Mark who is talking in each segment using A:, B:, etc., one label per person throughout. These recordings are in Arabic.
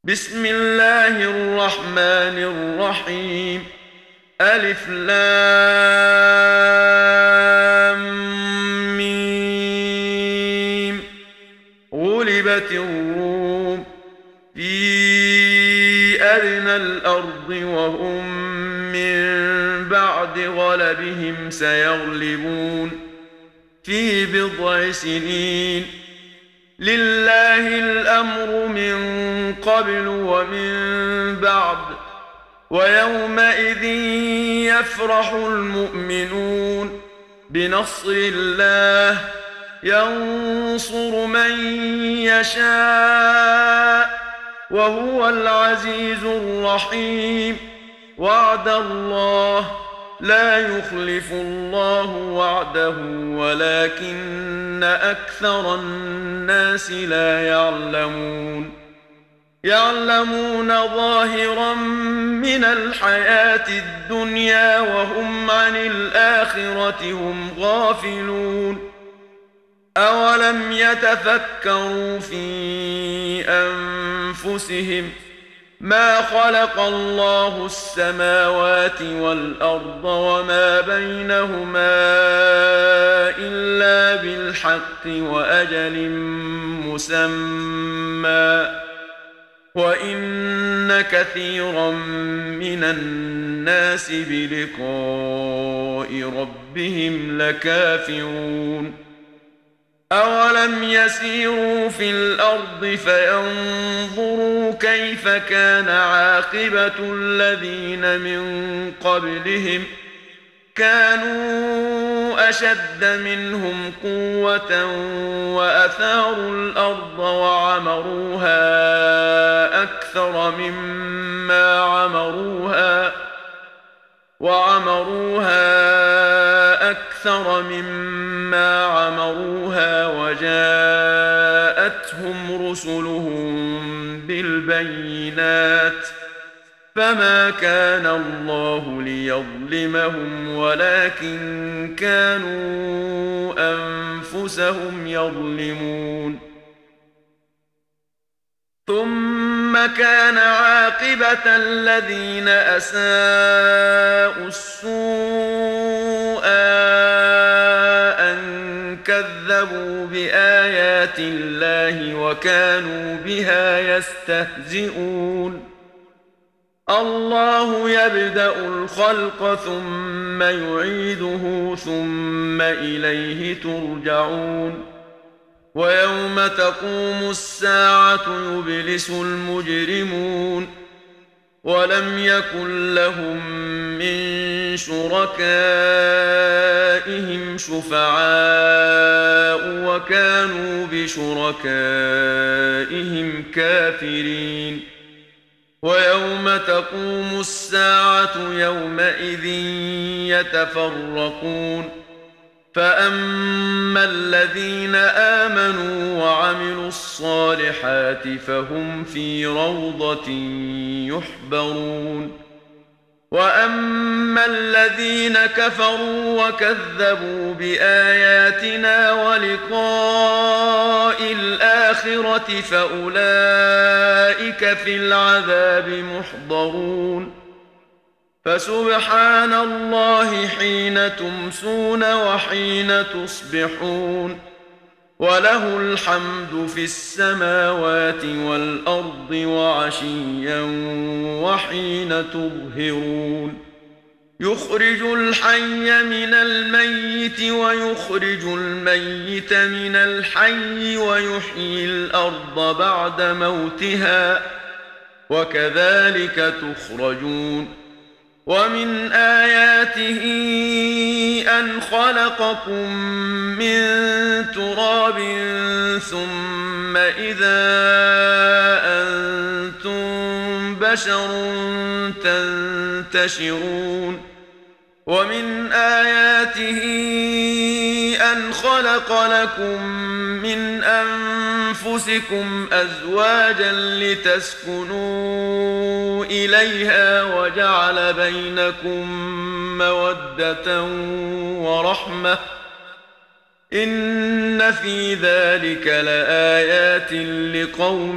A: بسم الله الرحمن الرحيم. ألف لام ميم. غلبت الروم في أدنى الأرض وهم من بعد غلبهم سيغلبون في بضع سنين. لله الأمر من قبل ومن بعد، ويومئذ يفرح المؤمنون بنصر الله ينصر من يشاء وهو العزيز الرحيم. وعد الله لا يخلف الله وعده ولكن أكثر الناس لا يعلمون ظاهرا من الحياة الدنيا وهم عن الآخرة هم غافلون. أولم يتفكروا في أنفسهم ما خلق الله السماوات والأرض وما بينهما إلا بالحق وأجل مسمى، وإن كثيرا من الناس بلقاء ربهم لكافرون. أولم يسيروا في الأرض فينظروا كيف كان عاقبة الذين من قبلهم كانوا أشد منهم قوة وأثاروا الأرض وعمروها أكثر مما عمروها وجاءتهم رسلهم بالبينات، فما كان الله ليظلمهم ولكن كانوا أنفسهم يظلمون. ثم كان عاقبة الذين أساءوا السوء أن كذبوا بآيات الله وكانوا بها يستهزئون. الله يبدأ الخلق ثم يعيده ثم إليه ترجعون. ويوم تقوم الساعة يبلس المجرمون ولم يكن لهم من شركائهم شفعاء وكانوا بشركائهم كافرين. ويوم تقوم الساعة يومئذ يتفرقون، فأما الذين آمنوا وعملوا الصالحات فهم في روضة يحبرون. وأما الذين كفروا وكذبوا بآياتنا ولقاء الآخرة فأولئك في العذاب محضرون. فسبحان الله حين تمسون وحين تصبحون، وله الحمد في السماوات والأرض وعشيا وحين تظهرون. يخرج الحي من الميت ويخرج الميت من الحي ويحيي الأرض بعد موتها وكذلك تخرجون. ومن آياته أن خلقكم من تراب ثم إذا أنتم بشر تنتشرون. ومن آياته أن خلق لكم من أنفسكم أزواجا لتسكنوا إليها وجعل بينكم مودة ورحمة إن في ذلك لآيات لقوم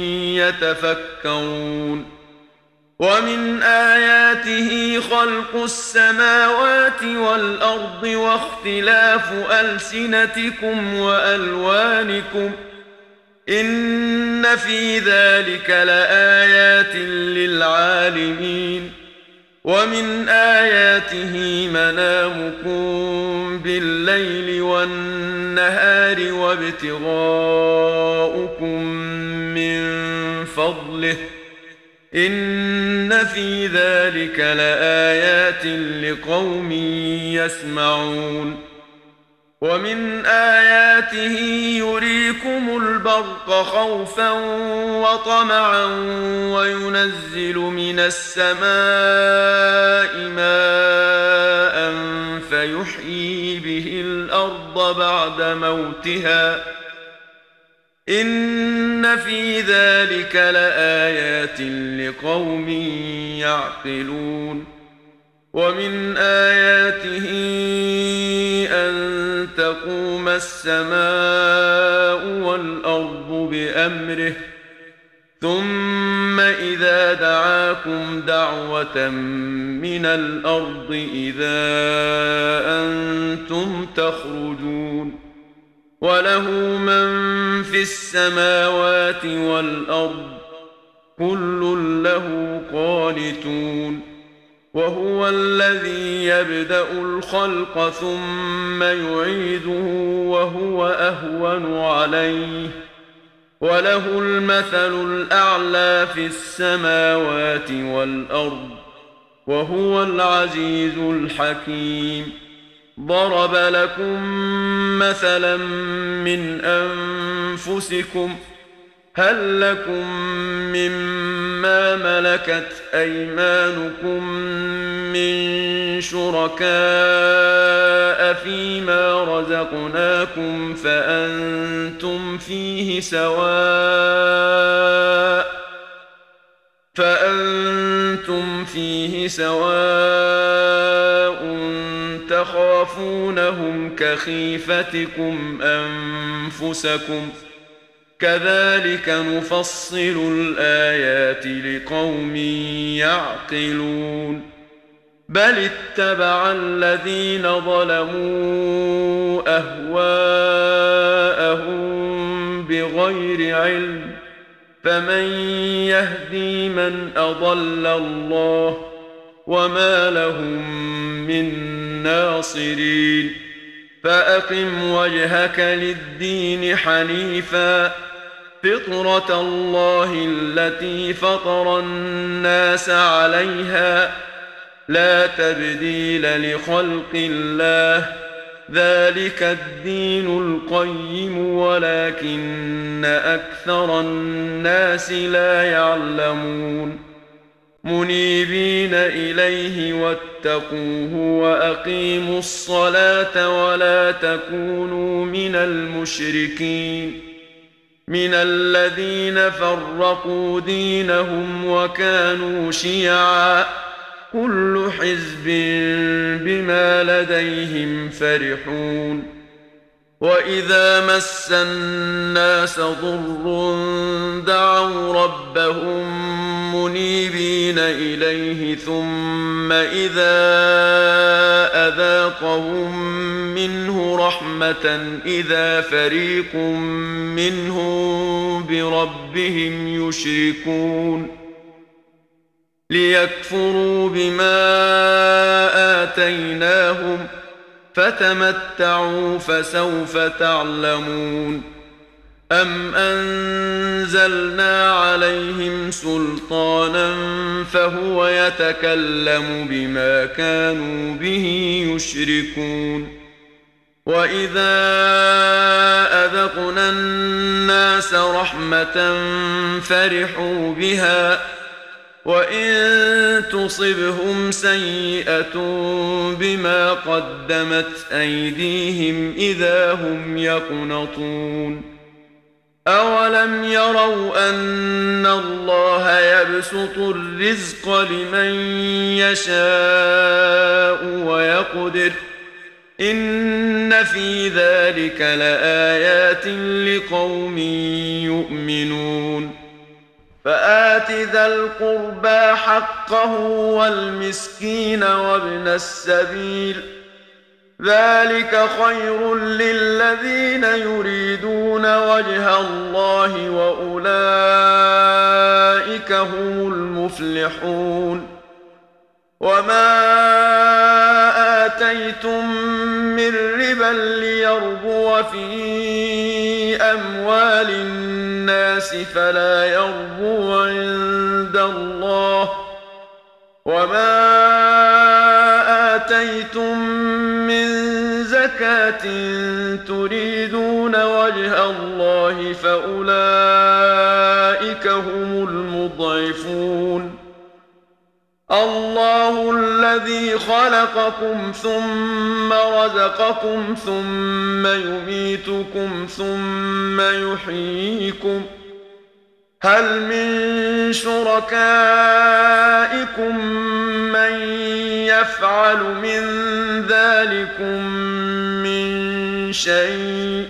A: يتفكرون ومن آياته خلق السماوات والأرض واختلاف ألسنتكم وألوانكم إن في ذلك لآيات للعالمين ومن آياته منامكم بالليل والنهار وابتغاؤكم من فضله إن في ذلك لآيات لقوم يسمعون ومن آياته يريكم البرق خوفا وطمعا وينزل من السماء ماء فيحيي به الأرض بعد موتها إن في ذلك لآيات لقوم يعقلون ومن آياته أن تقوم السماء والأرض بأمره ثم إذا دعاكم دعوة من الأرض إذا أنتم تخرجون وله من في السماوات والأرض كل له قانتون وهو الذي يبدأ الخلق ثم يعيده وهو أهون عليه وله المثل الأعلى في السماوات والأرض وهو العزيز الحكيم ضرب لكم مثلا من أنفسكم هل لكم مما ملكت أيمانكم من شركاء فيما رزقناكم فأنتم فيه سواء تخافونهم كخيفتكم أنفسكم كذلك نفصل الآيات لقوم يعقلون بل اتبع الذين ظلموا أهواءهم بغير علم فمن يهدي من أضل الله وما لهم من ناصرين فأقم وجهك للدين حنيفا فطرة الله التي فطر الناس عليها لا تبديل لخلق الله ذلك الدين القيم ولكن أكثر الناس لا يعلمون منيبين إليه واتقوه وأقيموا الصلاة ولا تكونوا من المشركين من الذين فرقوا دينهم وكانوا شيعا كل حزب بما لديهم فرحون وإذا مس الناس ضر دعوا ربهم منيبين إليه ثم إذا أذاقهم منه رحمة إذا فريق منهم بربهم يشركون ليكفروا بما آتيناهم فتمتعوا فسوف تعلمون أم أنزلنا عليهم سلطانا فهو يتكلم بما كانوا به يشركون وإذا أذقنا الناس رحمة فرحوا بها وإن تصبهم سيئة بما قدمت أيديهم إذا هم يقنطون أولم يروا أن الله يبسط الرزق لمن يشاء ويقدر إن في ذلك لآيات لقوم يؤمنون فآت ذا القربى حقه والمسكين وابن السبيل ذلك خير للذين يريدون وجه الله وأولئك هم المفلحون وما آتيتم من ربا ليربو في أموال الناس فلا يربو عند الله وما آتيتم من زكاة تريدون وجه الله فأولئك هم المضعفون الله الذي خلقكم ثم رزقكم ثم يميتكم ثم يحييكم هل من شركائكم من يفعل من ذلكم من شيء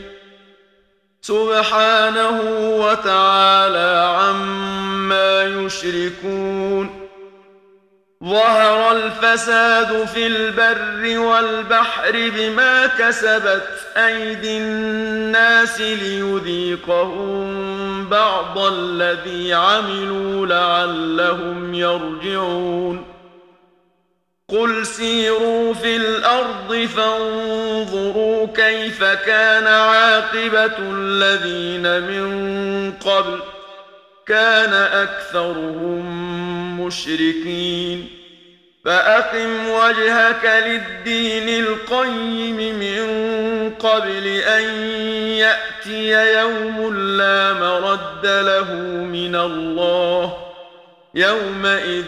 A: سبحانه وتعالى عما يشركون ظهر الفساد في البر والبحر بما كسبت أيدي الناس ليذيقهم بعض الذي عملوا لعلهم يرجعون قل سيروا في الأرض فانظروا كيف كان عاقبة الذين من قبل كان أكثرهم مشركين فأقم وجهك للدين القيم من قبل أن يأتي يوم لا مرد له من الله يومئذ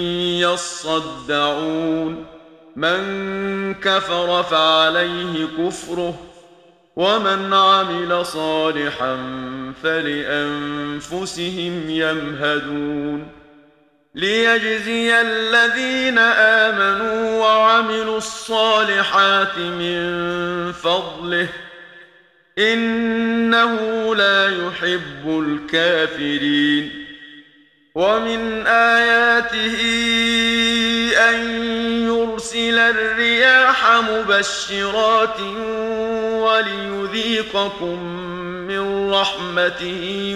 A: يصدعون من كفر فعليه كفره ومن عمل صالحا فلأنفسهم يمهدون ليجزي الذين آمنوا وعملوا الصالحات من فضله إنه لا يحب الكافرين ومن آياته أن يرسل الرياح مبشرات وليذيقكم من رحمته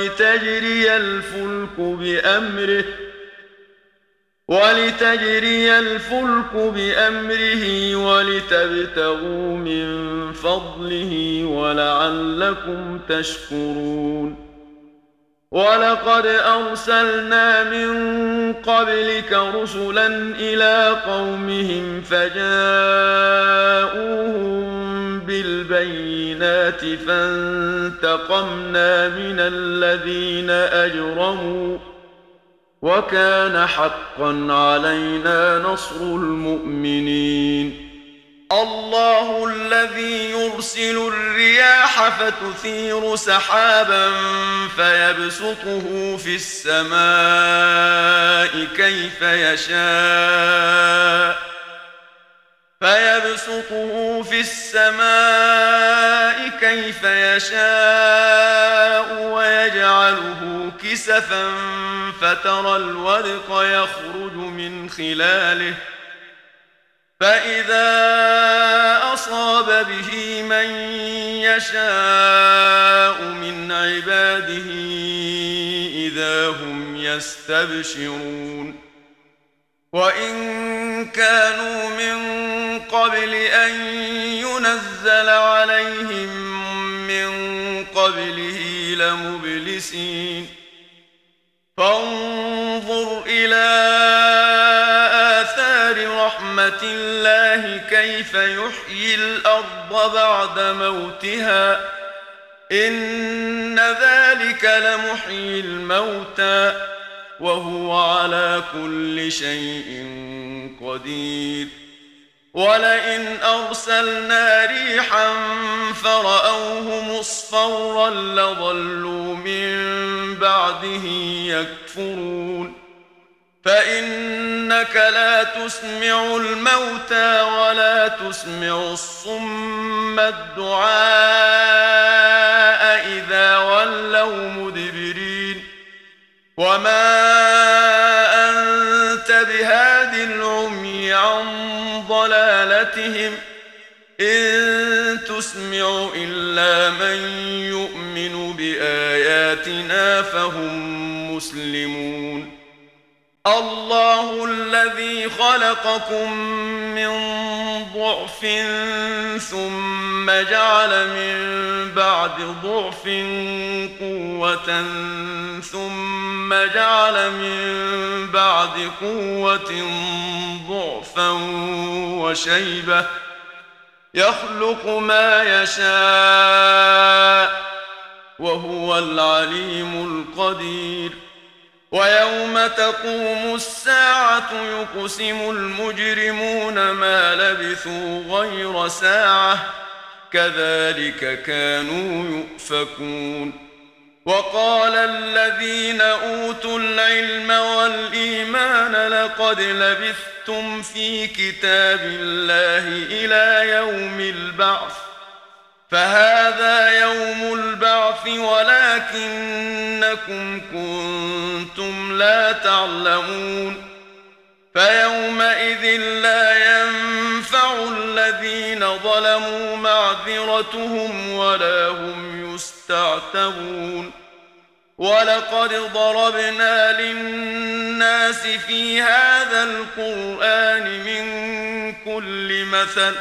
A: ولتجري الفلك بأمره ولتبتغوا من فضله ولعلكم تشكرون ولقد أرسلنا من قبلك رسلا إلى قومهم فجاءوهم بالبينات فانتقمنا من الذين أجرموا وكان حقا علينا نصر المؤمنين الله الذي يرسل الرياح فتثير سحابا فيبسطه في السماء كيف يشاء ويجعله كسفا فترى الودق يخرج من خلاله فإذا أصاب به من يشاء من عباده إذا هم يستبشرون وإن كانوا من قبل أن ينزل عليهم من قبله لمبلسين فانظر إلى آثار رحمة الله كيف يحيي الأرض بعد موتها إن ذلك لمحيي الموتى وهو على كل شيء قدير ولئن أرسلنا ريحا فرأوه مصفرا لظلوا من بعده يكفرون فإنك لا تسمع الموتى ولا تسمع الصم الدعاء إذا ولوا مدبرين وما أنت بهاد العمي عن ضلالتهم إن تسمع إلا من يؤمن بآياتنا فهم مسلمون الله الذي خلقكم من ضعف ثم جعل من بعد ضعف قوة ثم جعل من بعد قوة ضعفا وشيبة يخلق ما يشاء وهو العليم القدير ويوم تقوم الساعة يقسم المجرمون ما لبثوا غير ساعة كذلك كانوا يؤفكون وقال الذين أوتوا العلم والإيمان لقد لبثتم في كتاب الله إلى يوم البعث فهذا يوم البعث ولكنكم كنتم لا تعلمون فيومئذ لا ينفع الذين ظلموا معذرتهم ولا هم يستعتبون ولقد ضربنا للناس في هذا القرآن من كل مثل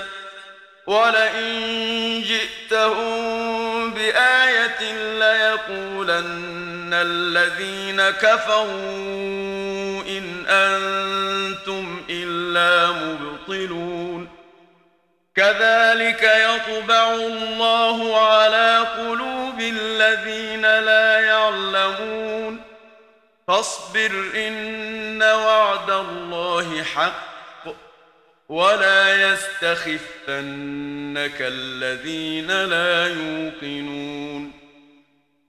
A: ولئن جئتهم بآية ليقولن الذين كفروا إن أنتم إلا مبطلون كذلك يطبع الله على قلوب الذين لا يعلمون فاصبر إن وعد الله حق ولا يستخفنك الذين لا يوقنون